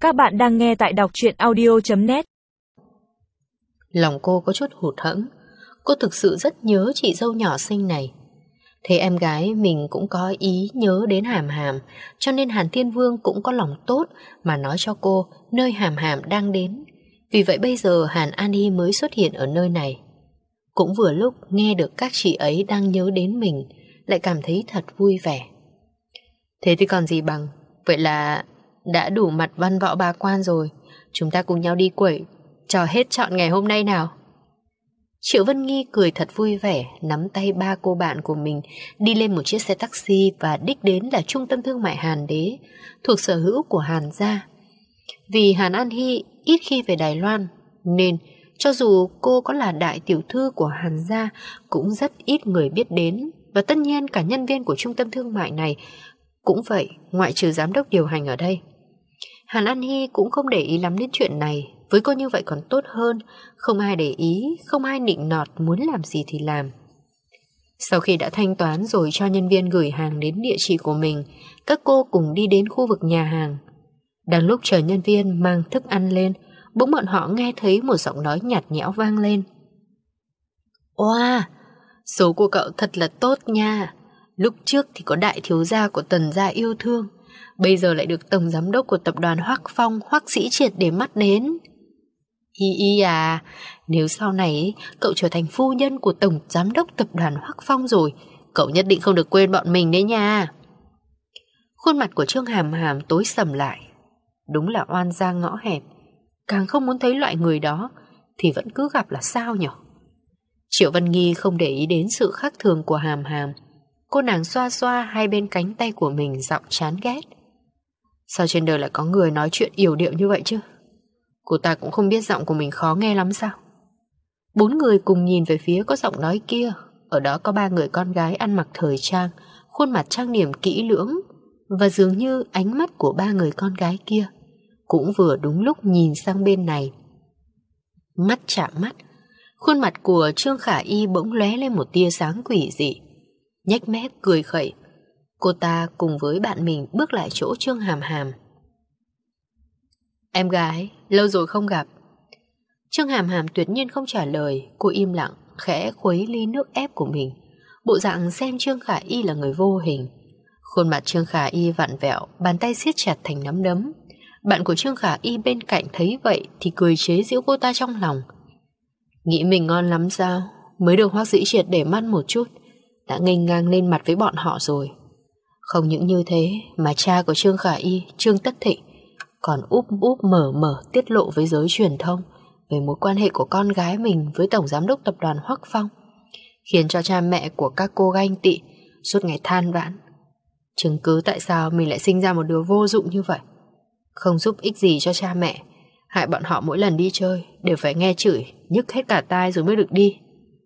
Các bạn đang nghe tại đọc truyện audio.net. Lòng cô có chút hụt hẫng. Cô thực sự rất nhớ chị dâu nhỏ xinh này. Thế em gái mình cũng có ý nhớ đến Hàm Hàm, cho nên Hàn Thiên Vương cũng có lòng tốt mà nói cho cô nơi Hàm Hàm đang đến. Vì vậy bây giờ Hàn An Hi mới xuất hiện ở nơi này. Cũng vừa lúc nghe được các chị ấy đang nhớ đến mình, lại cảm thấy thật vui vẻ. Thế thì còn gì bằng, vậy là đã đủ mặt văn võ ba quan rồi. Chúng ta cùng nhau đi quẩy trò hết trọn ngày hôm nay nào. Triệu Vân Nghi cười thật vui vẻ, nắm tay ba cô bạn của mình đi lên một chiếc xe taxi và đích đến là trung tâm thương mại Hàn Đế, thuộc sở hữu của Hàn gia. Vì Hàn An Hi ít khi về Đài Loan, nên cho dù cô có là đại tiểu thư của Hàn gia cũng rất ít người biết đến. Và tất nhiên cả nhân viên của trung tâm thương mại này cũng vậy, ngoại trừ giám đốc điều hành ở đây. Hàn An Hi cũng không để ý lắm đến chuyện này. Với cô như vậy còn tốt hơn, không ai để ý, không ai nịnh nọt, muốn làm gì thì làm. Sau khi đã thanh toán rồi cho nhân viên gửi hàng đến địa chỉ của mình, các cô cùng đi đến khu vực nhà hàng. Đang lúc chờ nhân viên mang thức ăn lên, bỗng bọn họ nghe thấy một giọng nói nhạt nhẽo vang lên. Oa, số của cậu thật là tốt nha. Lúc trước thì có đại thiếu gia của Tần gia yêu thương, bây giờ lại được tổng giám đốc của tập đoàn Hoắc Phong, Hoắc Sĩ Triệt để mắt đến. Y à, nếu sau này cậu trở thành phu nhân của tổng giám đốc tập đoàn Hoắc Phong rồi, cậu nhất định không được quên bọn mình đấy nha. Khuôn mặt của Trương Hàm Hàm tối sầm lại. Đúng là oan gia ngõ hẹp, càng không muốn thấy loại người đó thì vẫn cứ gặp là sao nhỉ? Triệu Văn Nghi không để ý đến sự khác thường của Hàm Hàm. Cô nàng xoa xoa hai bên cánh tay của mình, giọng chán ghét. Sao trên đời lại có người nói chuyện yểu điệu như vậy chứ? Cô ta cũng không biết giọng của mình khó nghe lắm sao? Bốn người cùng nhìn về phía có giọng nói kia. Ở đó có ba người con gái ăn mặc thời trang, khuôn mặt trang điểm kỹ lưỡng. Và dường như ánh mắt của ba người con gái kia cũng vừa đúng lúc nhìn sang bên này. Mắt chạm mắt, khuôn mặt của Trương Khả Y bỗng lóe lên một tia sáng quỷ dị. Nhếch mép cười khẩy, cô ta cùng với bạn mình bước lại chỗ Trương Hàm Hàm. Em gái, lâu rồi không gặp. Trương Hàm Hàm tuyệt nhiên không trả lời. Cô im lặng, khẽ khuấy ly nước ép của mình, bộ dạng xem Trương Khả Y là người vô hình. Khuôn mặt Trương Khả Y vặn vẹo, bàn tay siết chặt thành nắm đấm. Bạn của Trương Khả Y bên cạnh thấy vậy thì cười chế giễu cô ta trong lòng. Nghĩ mình ngon lắm sao? Mới được Hoắc Sĩ Triệt để mắt một chút đã nghênh ngang lên mặt với bọn họ rồi. Không những như thế mà cha của Trương Khả Y, Trương Tất Thịnh, còn úp mở tiết lộ với giới truyền thông về mối quan hệ của con gái mình với tổng giám đốc tập đoàn Hoắc Phong, khiến cho cha mẹ của các cô ganh tị, suốt ngày than vãn. Chứng cứ tại sao mình lại sinh ra một đứa vô dụng như vậy, không giúp ích gì cho cha mẹ, hại bọn họ mỗi lần đi chơi đều phải nghe chửi nhức hết cả tai rồi mới được đi.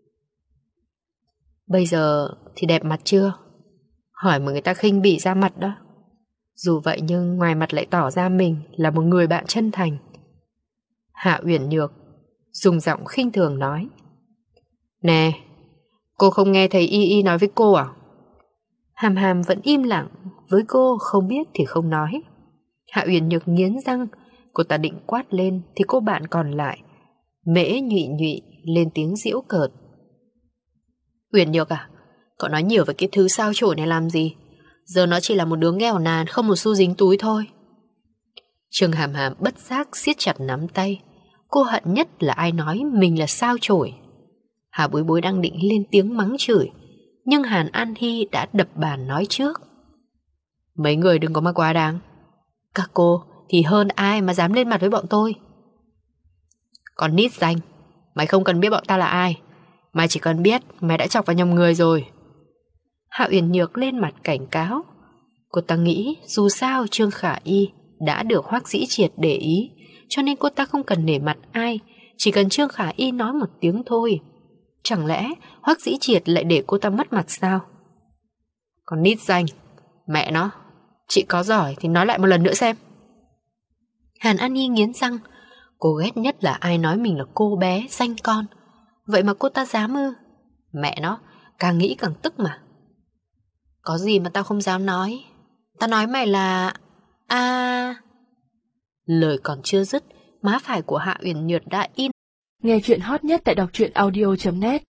Bây giờ thì đẹp mặt chưa? Hỏi mà người ta khinh bỉ ra mặt đó. Dù vậy nhưng ngoài mặt lại tỏ ra mình là một người bạn chân thành. Hạ Uyển Nhược dùng giọng khinh thường nói. Nè, cô không nghe thấy Y nói với cô à? Hàm Hàm vẫn im lặng, với cô không biết thì không nói. Hạ Uyển Nhược nghiến răng, cô ta định quát lên thì cô bạn còn lại Mễ Nhụy lên tiếng giễu cợt. Uyển Nhược à, cậu nói nhiều về cái thứ sao chổi này làm gì? Giờ nó chỉ là một đứa nghèo nàn, không một xu dính túi thôi. Trương Hàm Hàm bất giác siết chặt nắm tay. Cô hận nhất là ai nói mình là sao chổi. Hà Bối Bối đang định lên tiếng mắng chửi, nhưng Hàn An Hi đã đập bàn nói trước. Mấy người đừng có mà quá đáng. Các cô thì hơn ai mà dám lên mặt với bọn tôi. Còn nít danh, mày không cần biết bọn ta là ai, mày chỉ cần biết mày đã chọc vào nhầm người rồi. Hạ Uyển Nhược lên mặt cảnh cáo. Cô ta nghĩ dù sao Trương Khả Y đã được Hoắc Sĩ Triệt để ý, cho nên cô ta không cần nể mặt ai, chỉ cần Trương Khả Y nói một tiếng thôi. Chẳng lẽ Hoắc Sĩ Triệt lại để cô ta mất mặt sao? Còn nít danh, mẹ nó, chị có giỏi thì nói lại một lần nữa xem. Hàn An Nhi nghiến răng. Cô ghét nhất là ai nói mình là cô bé danh con. Vậy mà cô ta dám ư? Mẹ nó, càng nghĩ càng tức mà. Có gì mà tao không dám nói. Tao nói mày là... Lời còn chưa dứt, má phải của Hạ Uyển Nhược đã in. Nghe chuyện hot nhất tại đọc truyện audio.net